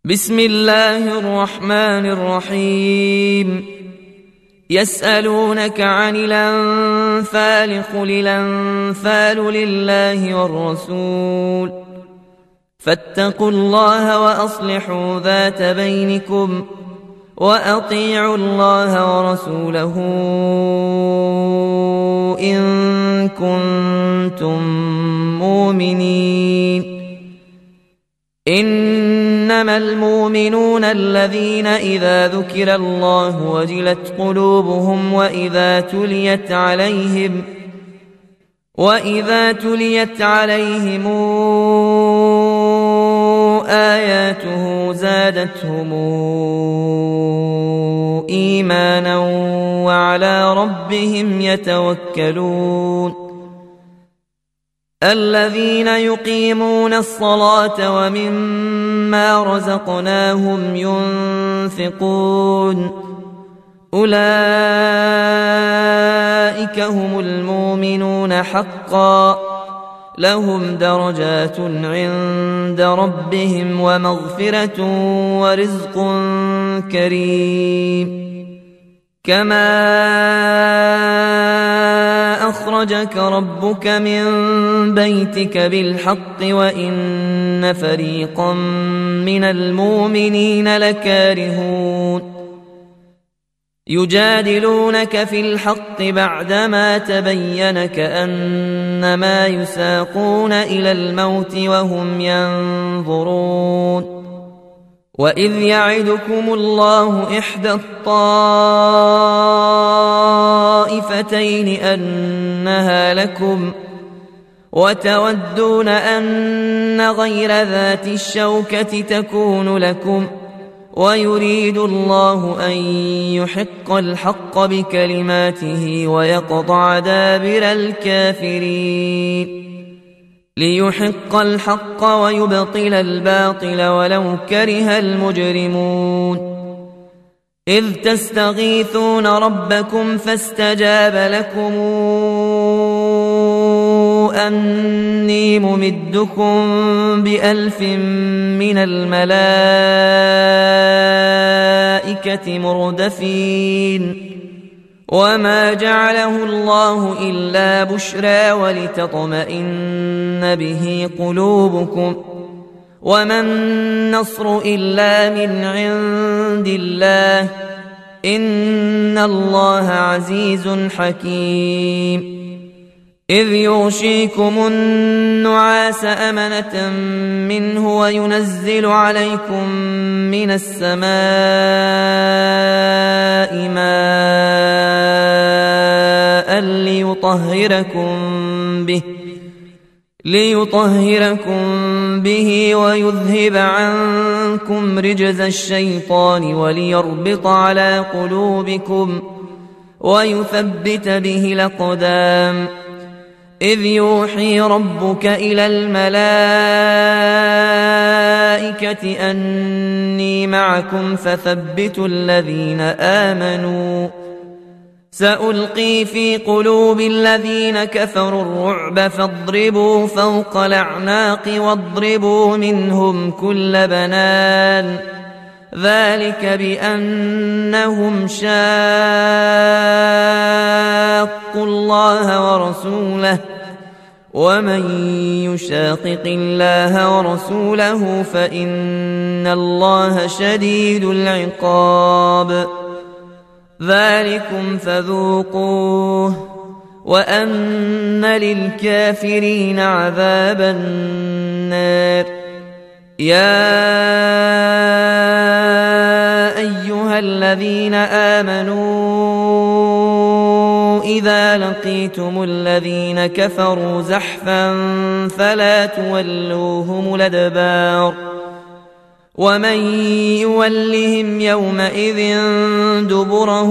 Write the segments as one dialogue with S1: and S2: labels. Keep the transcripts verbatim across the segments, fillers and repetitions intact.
S1: بسم الله الرحمن الرحيم. يسألونك عن الأنفال قل الأنفال لله والرسول فاتقوا الله وأصلحوا ذات بينكم وأطيعوا الله ورسوله إن كنتم مؤمنين. إنما المؤمنون الذين إذا ذكر الله وجلت قلوبهم وإذا تليت عليهم وإذا تليت عليهم آياته زادتهم إيمانا وعلى ربهم يتوكلون. الذين يقيمون الصلاة ومما رزقناهم ينفقون أولئك هم المؤمنون حقا لهم درجات عند ربهم ومغفرة ورزق كريم. كما أخرجك ربك من بيتك بالحق وإن فريقا من المؤمنين لكارهون. يجادلونك في الحق بعدما تبين كأنما يساقون إلى الموت وهم ينظرون. وإذ يعدكم الله إحدى الطائفتين أنها لكم وتودون أن غير ذات الشوكة تكون لكم ويريد الله أن يحق الحق بكلماته ويقطع دابر الكافرين ليحق الحق ويبطل الباطل ولو كره المجرمون. إذ تستغيثون ربكم فاستجاب لكم أني ممدكم بألف من الملائكة مردفين. وما جعله الله إلا بشرى ولتطمئن به قلوبكم وما النصر إلا من عند الله إن الله عزيز حكيم. إذ يغشيكم النعاس أمنة منه وينزل عليكم من السماء ماء ليطهركم به ليطهركم به ويذهب عنكم رجز الشيطان وليربط على قلوبكم ويثبت به الأقدام. إذ يوحي ربك إلى الملائكة أني معكم فثبتوا الذين آمنوا سألقي في قلوب الذين كفروا الرعب فاضربوا فوق الأعناق واضربوا منهم كل بنان ذلك بأنهم شاقوا الله ورسوله ومن يشاقق الله ورسوله فإن الله شديد العقاب. ذلكم فذوقوه وأن للكافرين عذاب النار. يا أيها الذين آمنوا إذا لقيتم الذين كفروا زحفا فلا تولوهم الأدبار ومن يولهم يومئذ دبره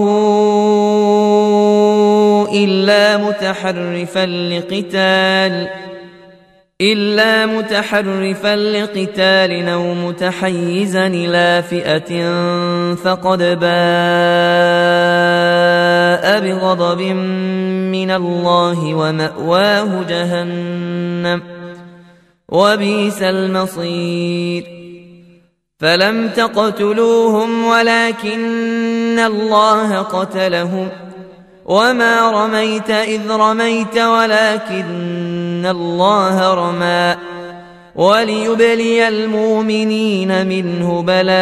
S1: إلا متحرفا لقتال إلا متحرفا لقتال أو متحيزا إلى فئة فقد باء بغضب من الله ومأواه جهنم وبئس المصير. فلم تقتلوهم ولكن الله قتلهم وما رميت إذ رميت ولكن الله رمى وليبلي المؤمنين منه بلاء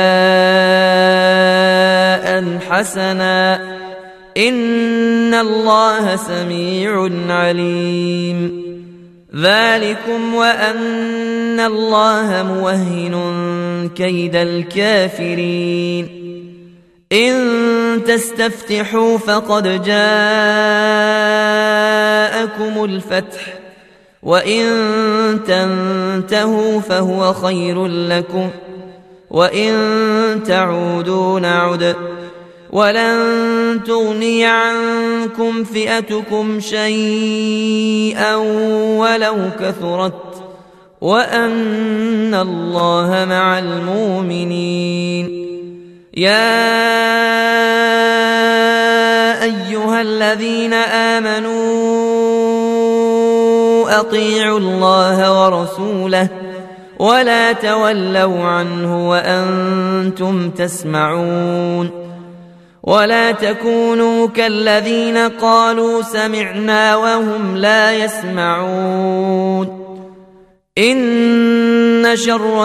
S1: حسنا إن الله سميع عليم. ذلكم وأن الله موهن كيد الكافرين. إن تستفتحوا فقد جاءكم الفتح وإن تنتهوا فهو خير لكم وإن تعودوا نعد ولن تغني عنكم فئتكم شيئا ولو كثرت وأن الله مع المؤمنين. يا أيها الذين آمنوا أطيعوا الله ورسوله ولا تولوا عنه وأنتم تسمعون ولا تكونوا كالذين قالوا سمعنا وهم لا يسمعون. إن شر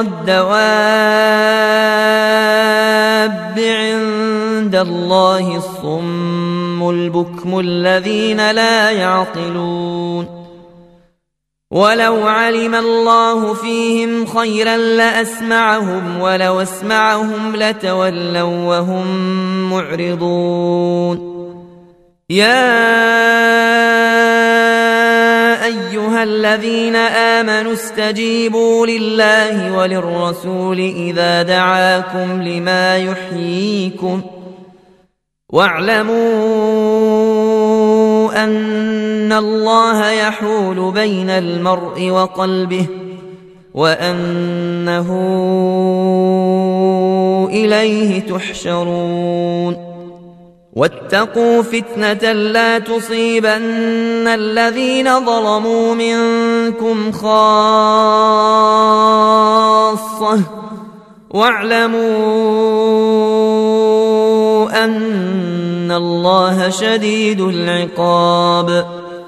S1: الدواب عند الله الصم البكم الذين لا يعقلون. ولو علم الله فيهم خيرا لأسمعهم ولو اسمعهم لتولوا وهم معرضون. يا أيها الذين آمنوا استجيبوا لله وللرسول إذا دعاكم لما يحييكم واعلموا أن الله يحول بين المرء وقلبه وأنه إليه تحشرون. واتقوا فتنة لا تصيبن الذين ظلموا منكم خاصة واعلموا أن الله شديد العقاب.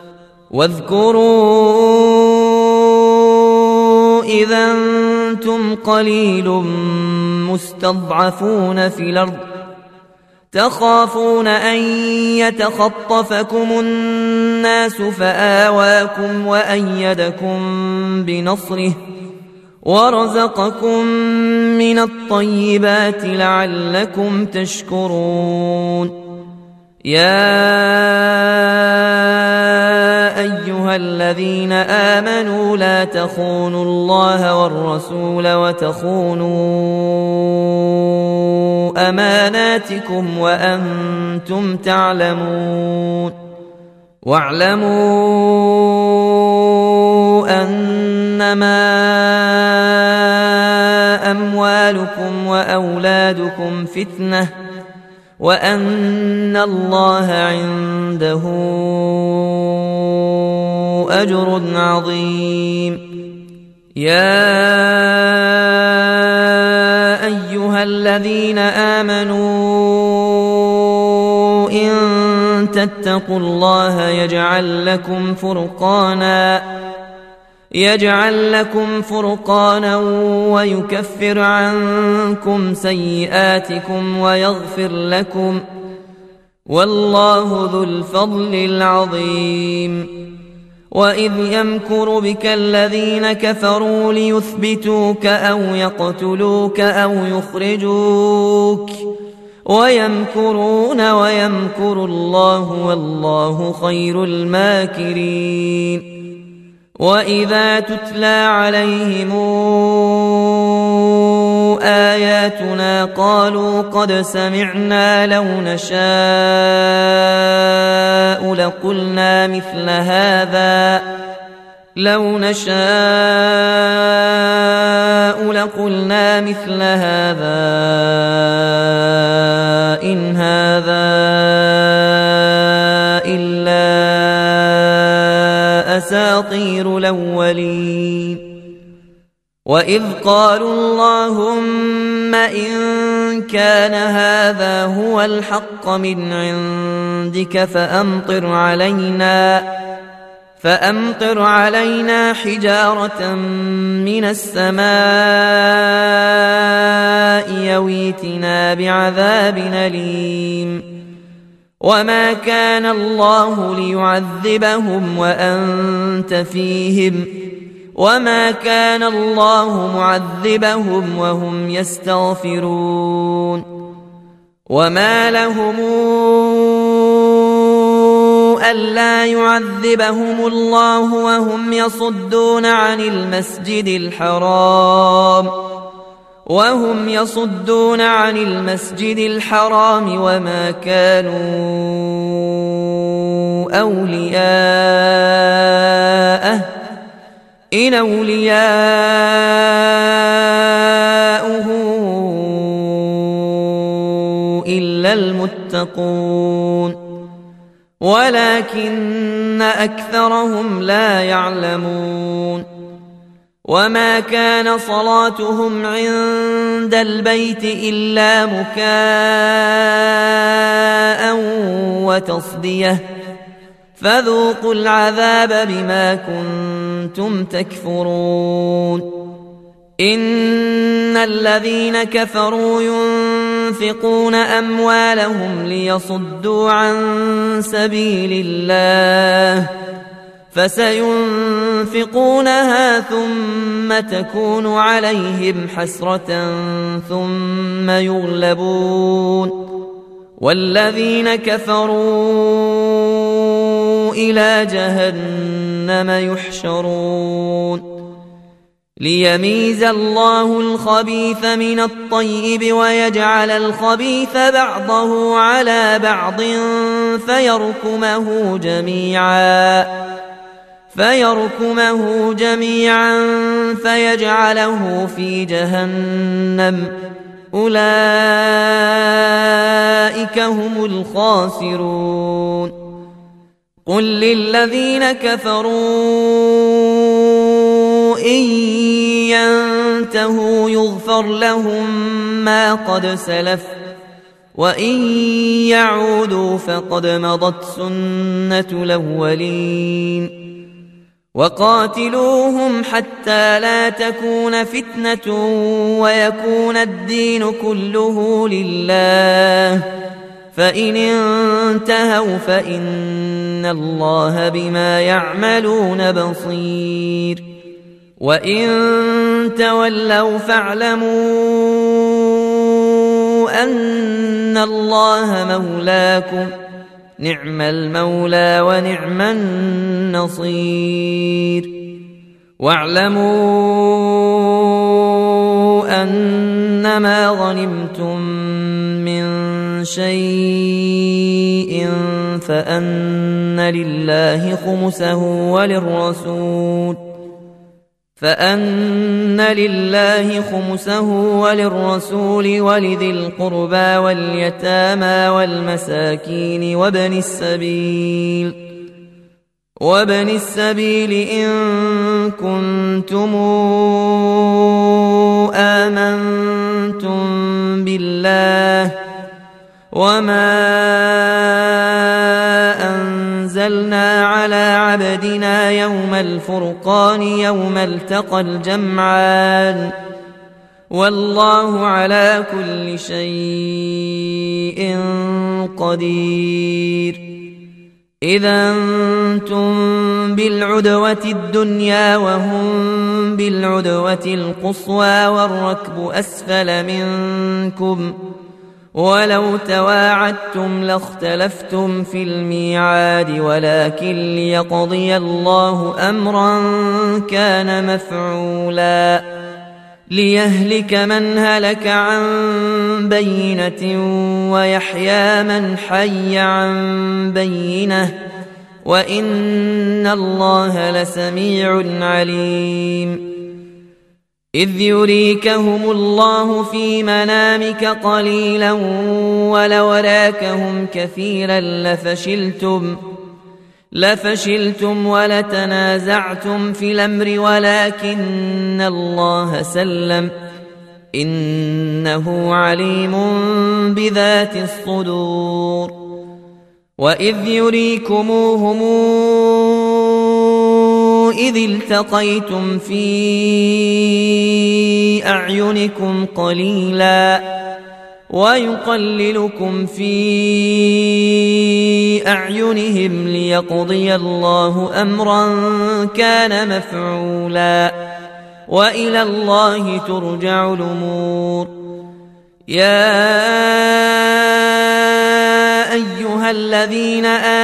S1: واذكروا إذا أنتم قليل مستضعفون في الأرض تخافون أن يتخطفكم الناس فآواكم وأيدكم بنصره ورزقكم من الطيبات لعلكم تشكرون. يا أيها الذين آمنوا لا تخونوا الله والرسول وتخونوا أماناتكم وأنتم تعلمون. واعلموا أنما أموالكم وأولادكم فتنة وأن الله عنده أجر عظيم. يا أيها الذين آمنوا إن تتقوا الله يجعل لكم فرقانا يجعل لكم فرقانا ويكفر عنكم سيئاتكم ويغفر لكم والله ذو الفضل العظيم. وإذ يمكر بك الذين كفروا ليثبتوك أو يقتلوك أو يخرجوك ويمكرون ويمكر الله والله خير الماكرين. وإذا تتلى عليهم آياتنا قالوا قد سمعنا لو نشاء لقلنا مثل هذا لو نشاء لقلنا مثل هذا إن هذا إلا أساطير الأولين. وإذ قالوا اللهم إن كان هذا هو الحق من عندك فأمطر علينا فأمطر علينا حجارة من السماء أو ائتنا بعذاب أليم وما كان الله ليعذبهم وأنت فيهم وما كان الله معذبهم وهم يستغفرون وما لهم ألا يعذبهم الله وهم يصدون عن المسجد الحرام وهم يصدون عن المسجد الحرام وما كانوا أولياءه إن أولياؤه إلا المتقون ولكن أكثرهم لا يعلمون وما كان صلاتهم عند البيت إلا مكاء وتصدية فذوقوا العذاب بما كنتم تكفرون إن الذين كفروا ينفقون أموالهم ليصدوا عن سبيل الله فسينفقونها ثم تكون عليهم حسرة ثم يغلبون والذين كفروا إلى جهنم يحشرون ليميز الله الخبيث من الطيب ويجعل الخبيث بعضه على بعض فيركمه جميعا فيركمه جميعا فيجعله في جهنم أولئك هم الخاسرون قل للذين كفروا إن ينتهوا يغفر لهم ما قد سلف وإن يعودوا فقد مضت سنة الأولين وقاتلوهم حتى لا تكون فتنة ويكون الدين كله لله فإن انتهوا فإن الله بما يعملون بصير وإن تولوا فاعلموا أن الله مولاكم نعم المولى ونعم النصير واعلموا أنما غنمتم من شيء فأن لله خمسه وللرسول فأن لله خمسه وللرسول ولذي القربى واليتامى والمساكين وابن السبيل وابن السبيل إن كنتم آمنتم بالله وما أنزلنا على عبدنا يوم الفرقان يوم التقى الجمعان والله على كل شيء قدير إذا أنتم بالعدوة الدنيا وهم بالعدوة القصوى والركب أسفل منكم ولو تواعدتم لاختلفتم في الميعاد ولكن ليقضي الله أمرا كان مفعولا ليهلك من هلك عن بينة ويحيى من حي عن بينة وإن الله لسميع عليم إذ يريكهم الله في منامك قليلا ولو راكهم كثيرا لفشلتم لفشلتم ولتنازعتم في الأمر ولكن الله سلم إن إنه عليم بذات الصدور. وإذ يريكموهم إذ التقيتم في أعينكم قليلا ويقللكم في أعينهم ليقضي الله أمرا كان مفعولا وإلى الله ترجع الأمور. يا أيها الذين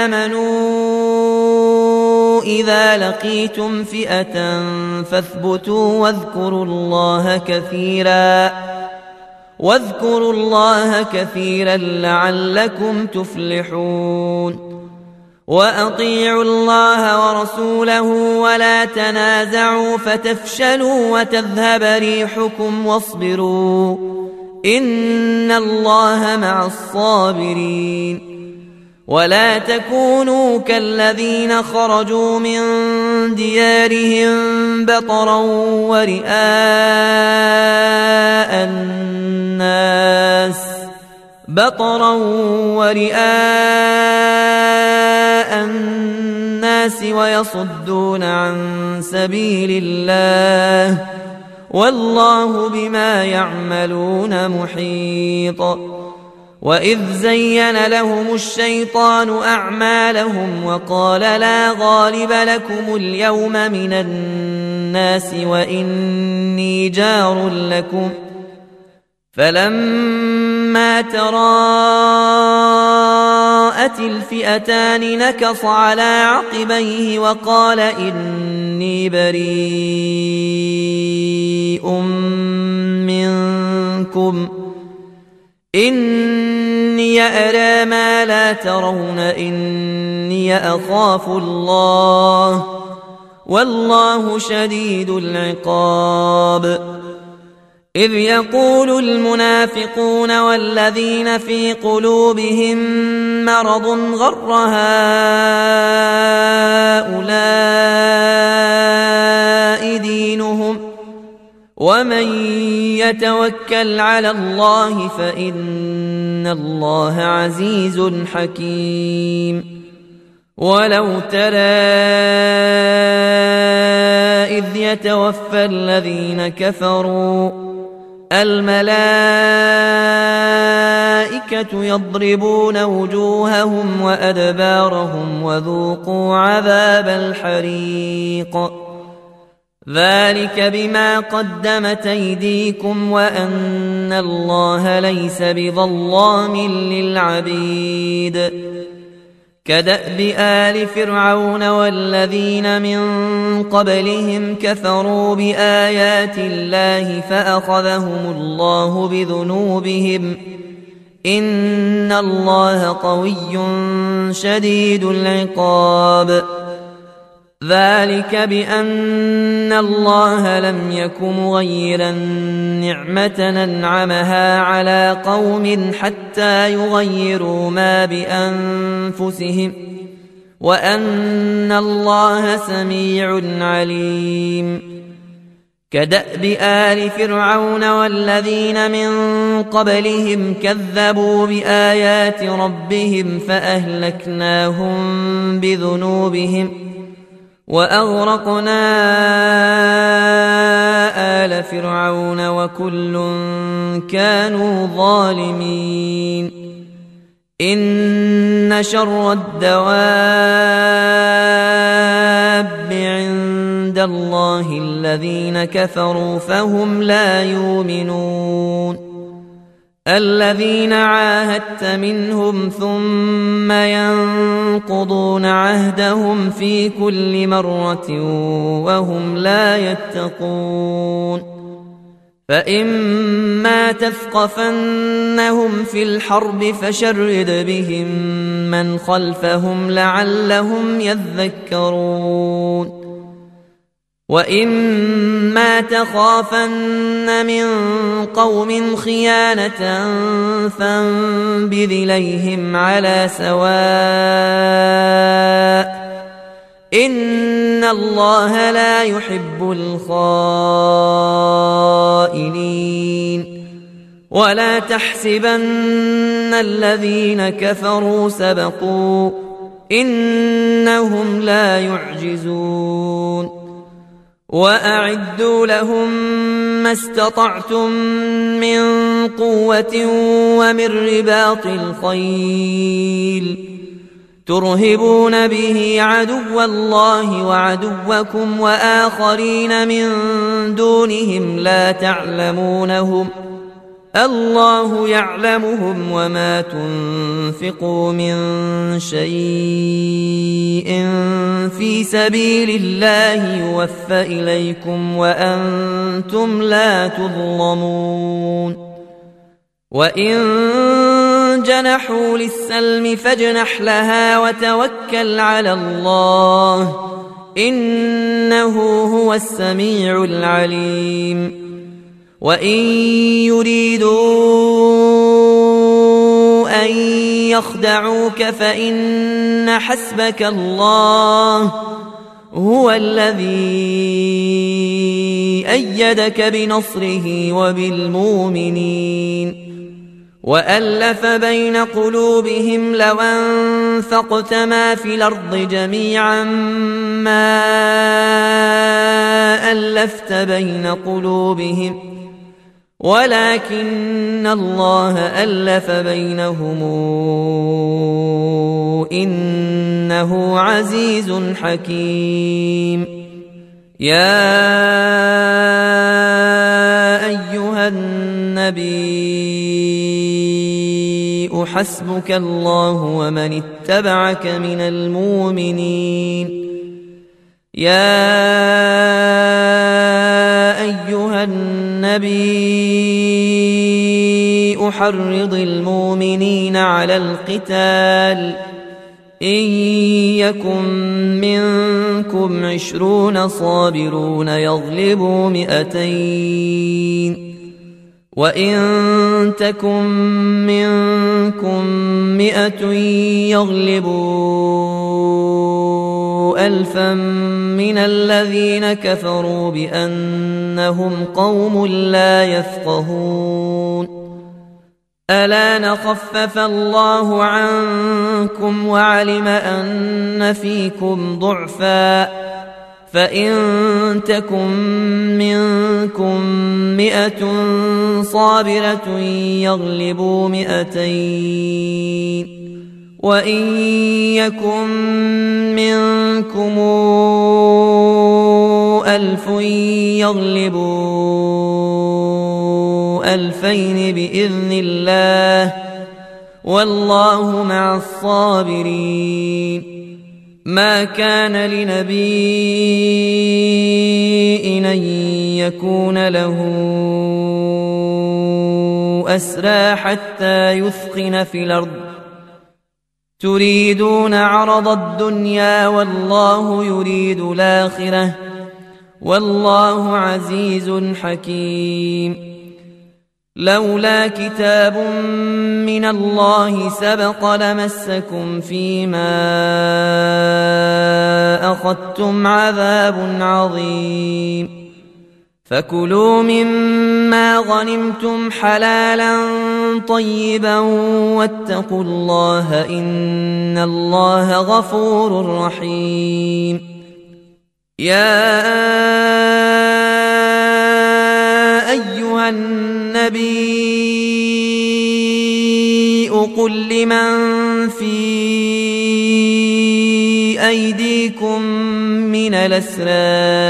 S1: آمنوا إذا لقيتم فئة فاثبتوا واذكروا الله كثيرا واذكروا الله كثيرا لعلكم تفلحون. وأطيعوا الله ورسوله ولا تنازعوا فتفشلوا وتذهب ريحكم واصبروا إن الله مع الصابرين. ولا تكونوا كالذين خرجوا من ديارهم بطرا ورئاء الناس بطرا ورئاء الناس ويصدون عن سبيل الله والله بما يعملون محيط. وإذ زين لهم الشيطان أعمالهم وقال لا غالب لكم اليوم من الناس وإني جار لكم فلما تراءت الفئتان نكص على عقبيه وقال إني بريء منكم إني أرى ما لا ترون إني أخاف الله والله شديد العقاب. إذ يقول المنافقون والذين في قلوبهم مرض غر هؤلاء دينهم ومن يتوكل على الله فإن الله عزيز حكيم. ولو ترى إذ يتوفى الذين كفروا الملائكة يضربون وجوههم وأدبارهم وذوقوا عذاب الحريق ذلك بما قدمت أيديكم وأن الله ليس بظلام للعبيد. كدأب آل فرعون والذين من قبلهم كفروا بآيات الله فأخذهم الله بذنوبهم إن الله قوي شديد العقاب. ذلك بأن الله لم يك مغيرا نعمة أنعمها على قوم حتى يغيروا ما بأنفسهم وأن الله سميع عليم. كدأب آل فرعون والذين من قبلهم كذبوا بآيات ربهم فأهلكناهم بذنوبهم وأغرقنا آل فرعون وكل كانوا ظالمين. إن شر الدواب عند الله الذين كفروا فهم لا يؤمنون. الذين عاهدت منهم ثم ينقضون عهدهم في كل مرة وهم لا يتقون. فإما تثقفنهم في الحرب فشرد بهم من خلفهم لعلهم يذكرون. وإما تخافن من قوم خيانة فانبذ إليهم على سواء إن الله لا يحب الخائنين. ولا تحسبن الذين كفروا سبقوا إنهم لا يعجزون وأعدوا لهم ما استطعتم من قوة ومن رباط الخيل ترهبون به عدو الله وعدوكم وآخرين من دونهم لا تعلمونهم الله يعلمهم وما تنفقوا من شيء في سبيل الله يوفى إليكم وأنتم لا تظلمون وإن جنحوا للسلم فاجنح لها وتوكل على الله إنه هو السميع العليم وإن يريدوا أن يخدعوك فإن حسبك الله هو الذي أيدك بنصره وبالمؤمنين وألف بين قلوبهم لو أنفقت ما في الأرض جميعا ما ألفت بين قلوبهم ولكن الله ألف بينهم إنه عزيز حكيم يا أيها النبي حسبك الله ومن اتبعك من المؤمنين يا أيها النبي حرض المؤمنين على القتال إن يكن منكم عشرون صابرون يغلبوا مئتين وإن تكن منكم مئة يغلبوا ألفا من الذين كفروا بأنهم قوم لا يفقهون ألا نخفف الله عنكم وعلم أن فيكم ضعفا فإن تكن منكم مئة صابرة يغلبوا مئتين وإن يكن منكم ألف يغلبوا ألفين بإذن الله والله مع الصابرين ما كان لنبي أن يكون له أسرى حتى يثخن في الأرض تريدون عرض الدنيا والله يريد الآخرة والله عزيز حكيم لولا كتاب من الله سبق لمسكم فيما أخذتم عذاب عظيم فكلوا مما غنمتم حلالا طيبا واتقوا الله إن الله غفور رحيم يا أيها النبي قل لمن في أيديكم من الأسرى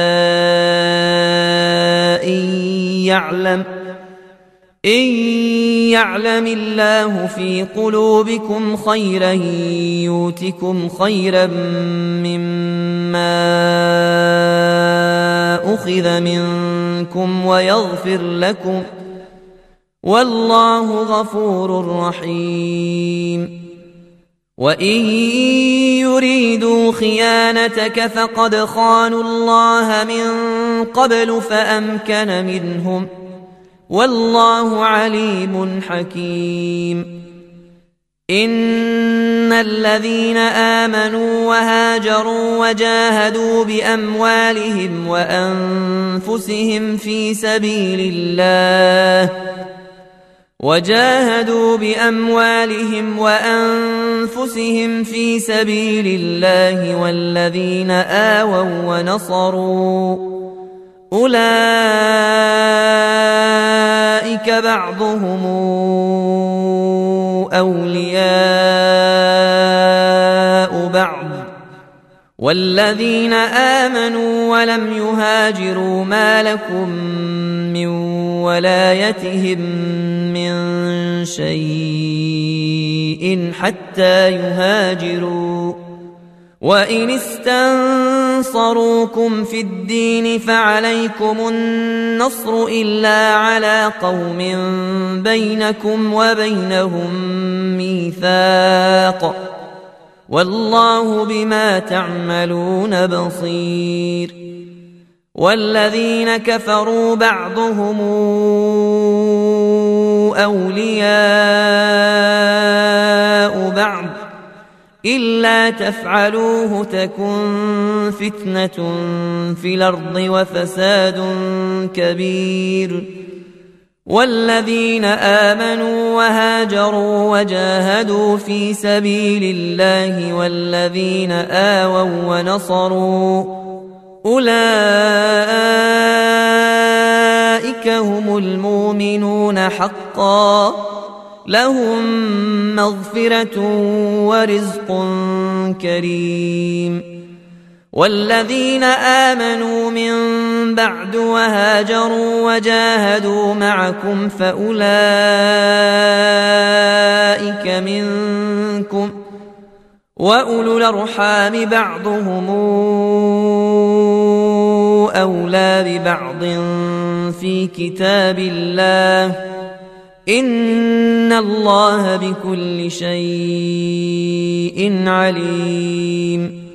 S1: إن يعلم إن يعلم الله في قلوبكم خيرا يؤتكم خيرا مما أخذ منكم ويغفر لكم والله غفور رحيم وإن يريدوا خيانتك فقد خانوا الله من قبل فأمكن منهم والله عليم حكيم إن الذين آمنوا وهاجروا وجاهدوا بأموالهم وأنفسهم في سبيل الله وجاهدوا بأموالهم وأنفسهم في سبيل الله والذين آووا ونصروا أولئك بعضهم أولياء بعض والذين آمنوا ولم يهاجروا ما لكم من ولايتهم من شيء حتى يهاجروا وإن استنصروكم في الدين فعليكم النصر إلا على قوم بينكم وبينهم ميثاق والله بما تعملون بصير والذين كفروا بعضهم أولياء بعض إلا تفعلوه تكن فتنة في الأرض وفساد كبير والذين آمنوا وهاجروا وجاهدوا في سبيل الله والذين آووا ونصروا أولئك هم المؤمنون حقا لهم مغفرة ورزق كريم والذين آمنوا من بعد وهاجروا وجاهدوا معكم فأولئك منكم وأولو الأرحام بعضهم أولى ببعض في كتاب الله إن الله بكل شيء عليم